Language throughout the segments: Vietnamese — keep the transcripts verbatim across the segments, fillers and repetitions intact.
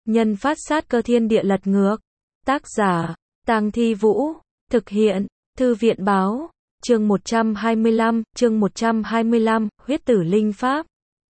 nhân phát sát cơ thiên địa lật ngược. Tác giả, Tang Thi Vũ. Thực hiện, Thư viện Báo. Chương một trăm hai mươi lăm, chương một trăm hai mươi lăm, huyết tử linh pháp.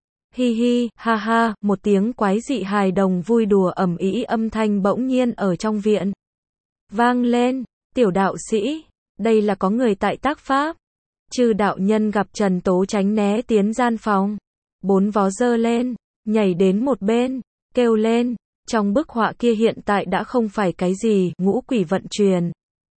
Hi hi, ha ha, một tiếng quái dị hài đồng vui đùa ầm ĩ âm thanh bỗng nhiên ở trong viện vang lên. Tiểu đạo sĩ, đây là có người tại tác pháp. Chư đạo nhân gặp Trần Tố tránh né tiến gian phòng. Bốn vó giơ lên, nhảy đến một bên, kêu lên. Trong bức họa kia hiện tại đã không phải cái gì ngũ quỷ vận truyền,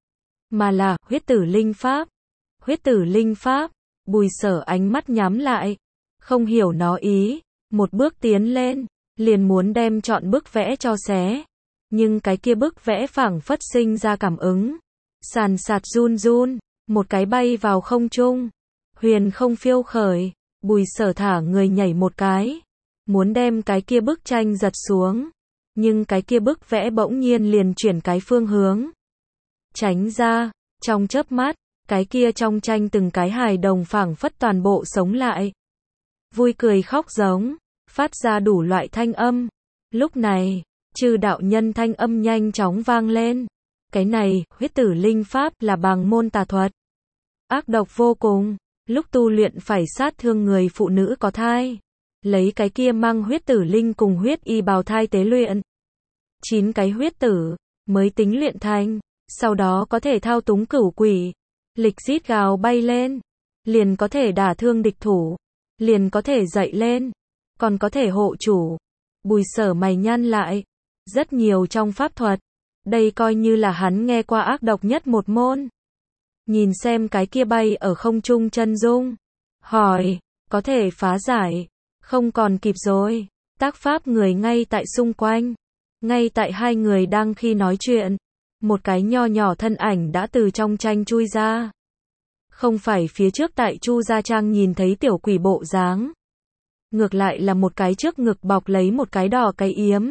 mà là huyết tử linh pháp. Huyết tử linh pháp. Bùi Sở ánh mắt nhắm lại, không hiểu nó ý, một bước tiến lên, liền muốn đem chọn bức vẽ cho xé. Nhưng cái kia bức vẽ phảng phất sinh ra cảm ứng, sàn sạt run run, một cái bay vào không trung, huyền không phiêu khởi. Bùi Sở thả người nhảy một cái, muốn đem cái kia bức tranh giật xuống, nhưng cái kia bức vẽ bỗng nhiên liền chuyển cái phương hướng, tránh ra. Trong chớp mắt, cái kia trong tranh từng cái hài đồng phảng phất toàn bộ sống lại, vui cười khóc giống, phát ra đủ loại thanh âm. Lúc này, chư đạo nhân thanh âm nhanh chóng vang lên. Cái này, huyết tử linh pháp là bàng môn tà thuật, ác độc vô cùng. Lúc tu luyện phải sát thương người phụ nữ có thai, lấy cái kia mang huyết tử linh cùng huyết y bào thai tế luyện. Chín cái huyết tử, mới tính luyện thành, sau đó có thể thao túng cửu quỷ, lịch rít gào bay lên, liền có thể đả thương địch thủ, liền có thể dậy lên, còn có thể hộ chủ. Bùi Sở mày nhăn lại, rất nhiều trong pháp thuật, đây coi như là hắn nghe qua ác độc nhất một môn. Nhìn xem cái kia bay ở không trung chân dung, hỏi, có thể phá giải, không còn kịp rồi. Tác pháp người ngay tại xung quanh, ngay tại hai người đang khi nói chuyện, một cái nho nhỏ thân ảnh đã từ trong tranh chui ra. Không phải phía trước tại Chu Gia Trang nhìn thấy tiểu quỷ bộ dáng, ngược lại là một cái trước ngực bọc lấy một cái đỏ cái yếm,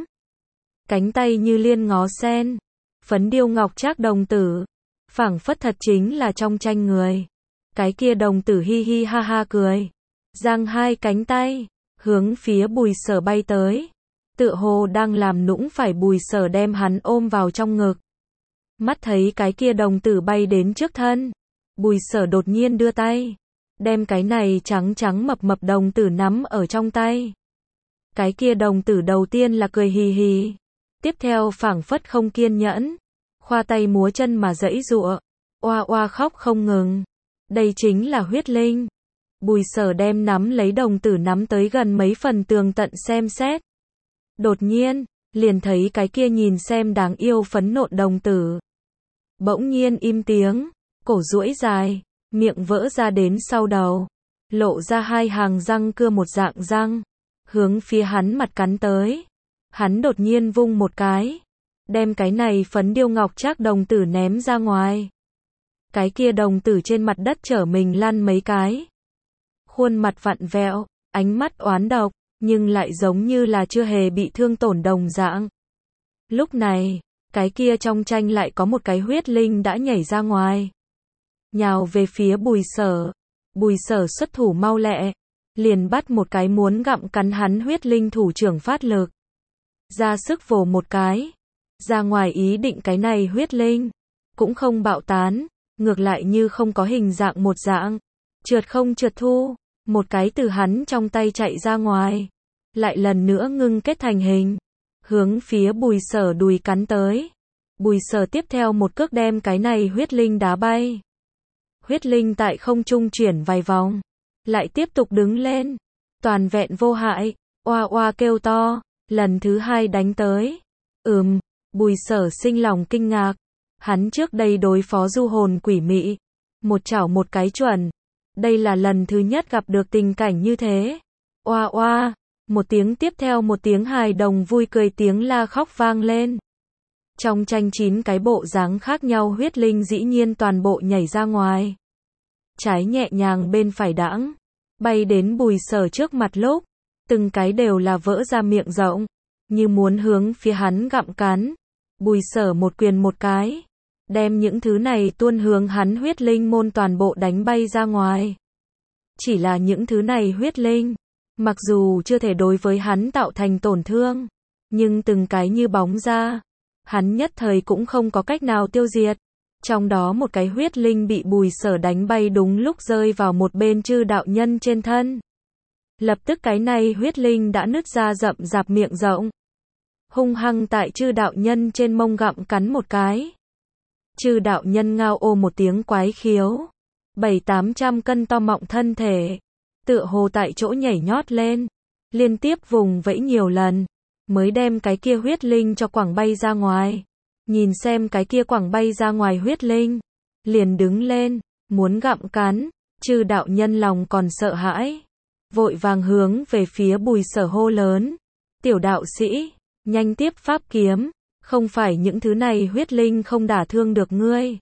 cánh tay như liên ngó sen, phấn điêu ngọc trác đồng tử, phảng phất thật chính là trong tranh người. Cái kia đồng tử hi hi ha ha cười, giang hai cánh tay, hướng phía Bùi Sở bay tới, tựa hồ đang làm nũng phải Bùi Sở đem hắn ôm vào trong ngực. Mắt thấy cái kia đồng tử bay đến trước thân, Bùi Sở đột nhiên đưa tay, đem cái này trắng trắng mập mập đồng tử nắm ở trong tay. Cái kia đồng tử đầu tiên là cười hì hì, tiếp theo phảng phất không kiên nhẫn, khoa tay múa chân mà giãy giụa, oa oa khóc không ngừng. Đây chính là huyết linh. Bùi Sở đem nắm lấy đồng tử nắm tới gần mấy phần tường tận xem xét. Đột nhiên, liền thấy cái kia nhìn xem đáng yêu phấn nộn đồng tử bỗng nhiên im tiếng, cổ duỗi dài, miệng vỡ ra đến sau đầu, lộ ra hai hàng răng cưa một dạng răng, hướng phía hắn mặt cắn tới. Hắn đột nhiên vung một cái, đem cái này phấn điêu ngọc trác đồng tử ném ra ngoài. Cái kia đồng tử trên mặt đất trở mình lăn mấy cái, khuôn mặt vặn vẹo, ánh mắt oán độc, nhưng lại giống như là chưa hề bị thương tổn đồng dạng. Lúc này, cái kia trong tranh lại có một cái huyết linh đã nhảy ra ngoài, nhào về phía Bùi Sở. Bùi Sở xuất thủ mau lẹ, liền bắt một cái muốn gặm cắn hắn huyết linh thủ trưởng phát lực, ra sức vồ một cái, ra ngoài ý định cái này huyết linh cũng không bạo tán, ngược lại như không có hình dạng một dạng, trượt không trượt thu, một cái từ hắn trong tay chạy ra ngoài, lại lần nữa ngưng kết thành hình, hướng phía Bùi Sở đùi cắn tới. Bùi Sở tiếp theo một cước đem cái này huyết linh đá bay. Huyết linh tại không trung chuyển vài vòng, lại tiếp tục đứng lên, toàn vẹn vô hại, oa oa kêu to, lần thứ hai đánh tới. Ừm, Bùi Sở sinh lòng kinh ngạc, hắn trước đây đối phó du hồn quỷ mị, một chảo một cái chuẩn, đây là lần thứ nhất gặp được tình cảnh như thế. Oa oa, một tiếng tiếp theo một tiếng hài đồng vui cười tiếng la khóc vang lên. Trong tranh chín cái bộ dáng khác nhau huyết linh dĩ nhiên toàn bộ nhảy ra ngoài, trái nhẹ nhàng bên phải đãng, bay đến Bùi Sở trước mặt lúc, từng cái đều là vỡ ra miệng rộng, như muốn hướng phía hắn gặm cắn. Bùi Sở một quyền một cái, đem những thứ này tuôn hướng hắn huyết linh môn toàn bộ đánh bay ra ngoài. Chỉ là những thứ này huyết linh, mặc dù chưa thể đối với hắn tạo thành tổn thương, nhưng từng cái như bóng ra. Hắn nhất thời cũng không có cách nào tiêu diệt. Trong đó một cái huyết linh bị Bùi Sở đánh bay đúng lúc rơi vào một bên Chư đạo nhân trên thân. Lập tức cái này huyết linh đã nứt ra rậm rạp miệng rộng. Hung hăng tại Chư đạo nhân trên mông gặm cắn một cái. Chư đạo nhân ngao ô một tiếng quái khiếu. Bảy tám trăm cân to mọng thân thể. Tựa hồ tại chỗ nhảy nhót lên. Liên tiếp vùng vẫy nhiều lần. Mới đem cái kia huyết linh cho quẳng bay ra ngoài. Nhìn xem cái kia quẳng bay ra ngoài huyết linh. Liền đứng lên. Muốn gặm cắn. Chư đạo nhân lòng còn sợ hãi. Vội vàng hướng về phía Bùi Sở hô lớn. Tiểu đạo sĩ. Nhanh tiếp pháp kiếm. Không phải những thứ này huyết linh không đả thương được ngươi.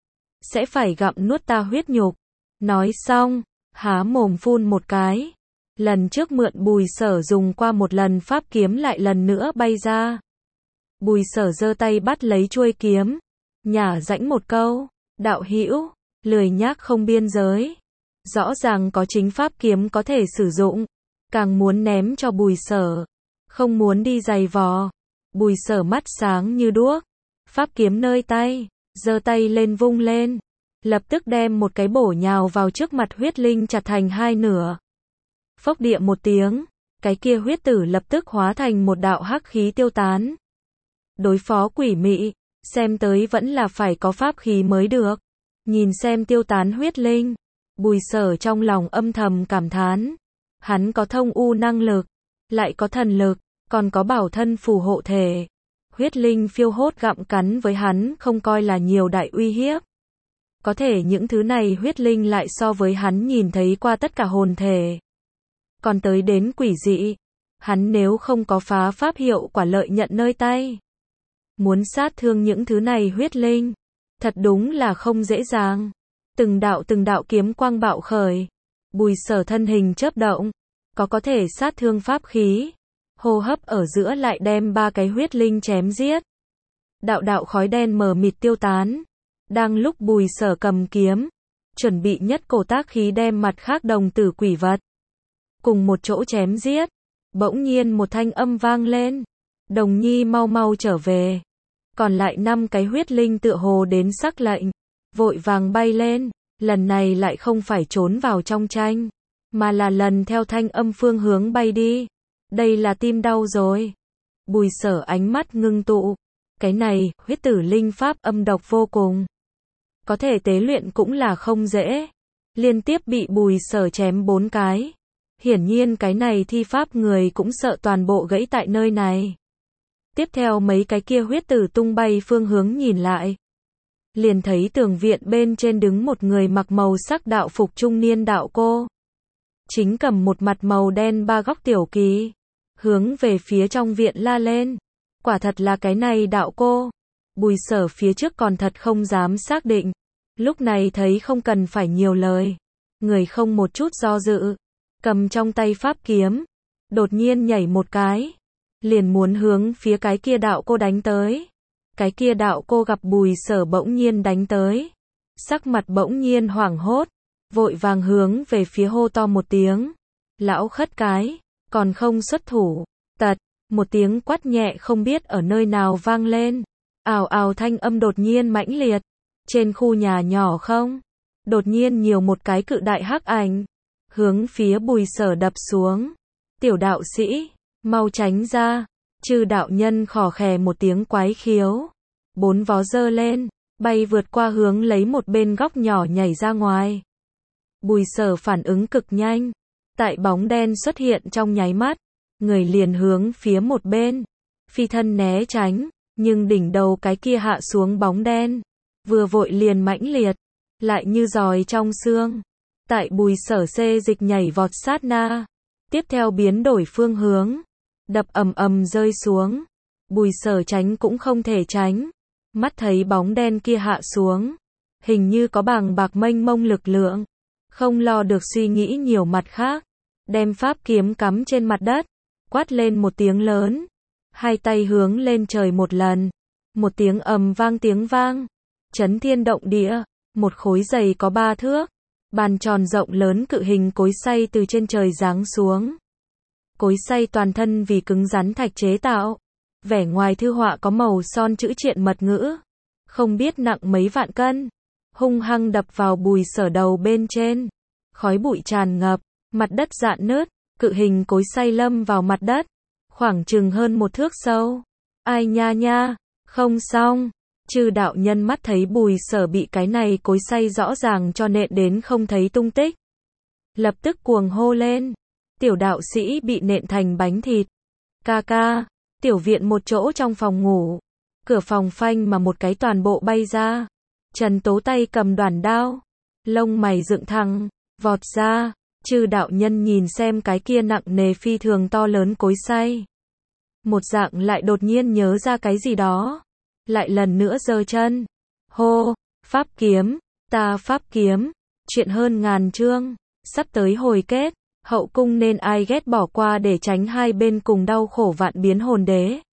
Sẽ phải gặm nuốt ta huyết nhục. Nói xong. Há mồm phun một cái. Lần trước mượn Bùi Sở dùng qua một lần pháp kiếm lại lần nữa bay ra. Bùi Sở giơ tay bắt lấy chuôi kiếm. Nhả rãnh một câu. Đạo hữu, lười nhác không biên giới. Rõ ràng có chính pháp kiếm có thể sử dụng. Càng muốn ném cho Bùi Sở. Không muốn đi giày vò. Bùi Sở mắt sáng như đuốc. Pháp kiếm nơi tay. Giơ tay lên vung lên. Lập tức đem một cái bổ nhào vào trước mặt huyết linh chặt thành hai nửa. Phốc địa một tiếng. Cái kia huyết tử lập tức hóa thành một đạo hắc khí tiêu tán. Đối phó quỷ mị. Xem tới vẫn là phải có pháp khí mới được. Nhìn xem tiêu tán huyết linh. Bùi Sở trong lòng âm thầm cảm thán. Hắn có thông u năng lực. Lại có thần lực. Còn có bảo thân phù hộ thể. Huyết linh phiêu hốt gặm cắn với hắn không coi là nhiều đại uy hiếp. Có thể những thứ này huyết linh lại so với hắn nhìn thấy qua tất cả hồn thể. Còn tới đến quỷ dị. Hắn nếu không có phá pháp hiệu quả lợi nhận nơi tay. Muốn sát thương những thứ này huyết linh. Thật đúng là không dễ dàng. Từng đạo từng đạo kiếm quang bạo khởi. Bùi Sở thân hình chớp động. Có có thể sát thương pháp khí. Hô hấp ở giữa lại đem ba cái huyết linh chém giết. Đạo đạo khói đen mờ mịt tiêu tán. Đang lúc Bùi Sở cầm kiếm. Chuẩn bị nhất cổ tác khí đem mặt khác đồng tử quỷ vật. Cùng một chỗ chém giết. Bỗng nhiên một thanh âm vang lên. Đồng nhi mau mau trở về. Còn lại năm cái huyết linh tựa hồ đến sắc lệnh. Vội vàng bay lên. Lần này lại không phải trốn vào trong tranh. Mà là lần theo thanh âm phương hướng bay đi. Đây là tim đau rồi. Bùi Sở ánh mắt ngưng tụ. Cái này, huyết tử linh pháp âm độc vô cùng. Có thể tế luyện cũng là không dễ. Liên tiếp bị Bùi Sở chém bốn cái. Hiển nhiên cái này thi pháp người cũng sợ toàn bộ gãy tại nơi này. Tiếp theo mấy cái kia huyết tử tung bay phương hướng nhìn lại. Liền thấy tường viện bên trên đứng một người mặc màu sắc đạo phục trung niên đạo cô. Chính cầm một mặt màu đen ba góc tiểu kỳ. Hướng về phía trong viện la lên. Quả thật là cái này đạo cô. Bùi Sở phía trước còn thật không dám xác định. Lúc này thấy không cần phải nhiều lời. Người không một chút do dự. Cầm trong tay pháp kiếm. Đột nhiên nhảy một cái. Liền muốn hướng phía cái kia đạo cô đánh tới. Cái kia đạo cô gặp Bùi Sở bỗng nhiên đánh tới. Sắc mặt bỗng nhiên hoảng hốt. Vội vàng hướng về phía hô to một tiếng. Lão khất cái. Còn không xuất thủ. Tật. Một tiếng quát nhẹ không biết ở nơi nào vang lên. Ào ào thanh âm đột nhiên mãnh liệt. Trên khu nhà nhỏ không. Đột nhiên nhiều một cái cự đại hắc ảnh. Hướng phía Bùi Sở đập xuống. Tiểu đạo sĩ. Mau tránh ra. Chư đạo nhân khò khè một tiếng quái khiếu. Bốn vó giơ lên. Bay vượt qua hướng lấy một bên góc nhỏ nhảy ra ngoài. Bùi Sở phản ứng cực nhanh. Tại bóng đen xuất hiện trong nháy mắt. Người liền hướng phía một bên. Phi thân né tránh. Nhưng đỉnh đầu cái kia hạ xuống bóng đen. Vừa vội liền mãnh liệt. Lại như giòi trong xương. Tại Bùi Sở xê dịch nhảy vọt sát na. Tiếp theo biến đổi phương hướng. Đập ầm ầm rơi xuống. Bùi Sở tránh cũng không thể tránh. Mắt thấy bóng đen kia hạ xuống. Hình như có bàng bạc mênh mông lực lượng. Không lo được suy nghĩ nhiều mặt khác. Đem pháp kiếm cắm trên mặt đất. Quát lên một tiếng lớn. Hai tay hướng lên trời một lần. Một tiếng ầm vang tiếng vang. Chấn thiên động địa. Một khối dày có ba thước. Bàn tròn rộng lớn cự hình cối xay từ trên trời giáng xuống. Cối xay toàn thân vì cứng rắn thạch chế tạo. Vẻ ngoài thư họa có màu son chữ triện mật ngữ. Không biết nặng mấy vạn cân. Hung hăng đập vào Bùi Sở đầu bên trên. Khói bụi tràn ngập, mặt đất rạn nứt, cự hình cối xay lâm vào mặt đất. Khoảng chừng hơn một thước sâu. Ai nha nha, không xong. Chư đạo nhân mắt thấy Bùi Sở bị cái này cối xay rõ ràng cho nện đến không thấy tung tích. Lập tức cuồng hô lên. Tiểu đạo sĩ bị nện thành bánh thịt. Ca ca, tiểu viện một chỗ trong phòng ngủ. Cửa phòng phanh mà một cái toàn bộ bay ra. Trần Tố tay cầm đoản đao. Lông mày dựng thẳng, vọt ra. Chư đạo nhân nhìn xem cái kia nặng nề phi thường to lớn cối xay. Một dạng lại đột nhiên nhớ ra cái gì đó. Lại lần nữa giơ chân. Hô, pháp kiếm, ta pháp kiếm. Chuyện hơn ngàn chương. Sắp tới hồi kết. Hậu cung nên ai ghét bỏ qua để tránh hai bên cùng đau khổ vạn biến hồn đế.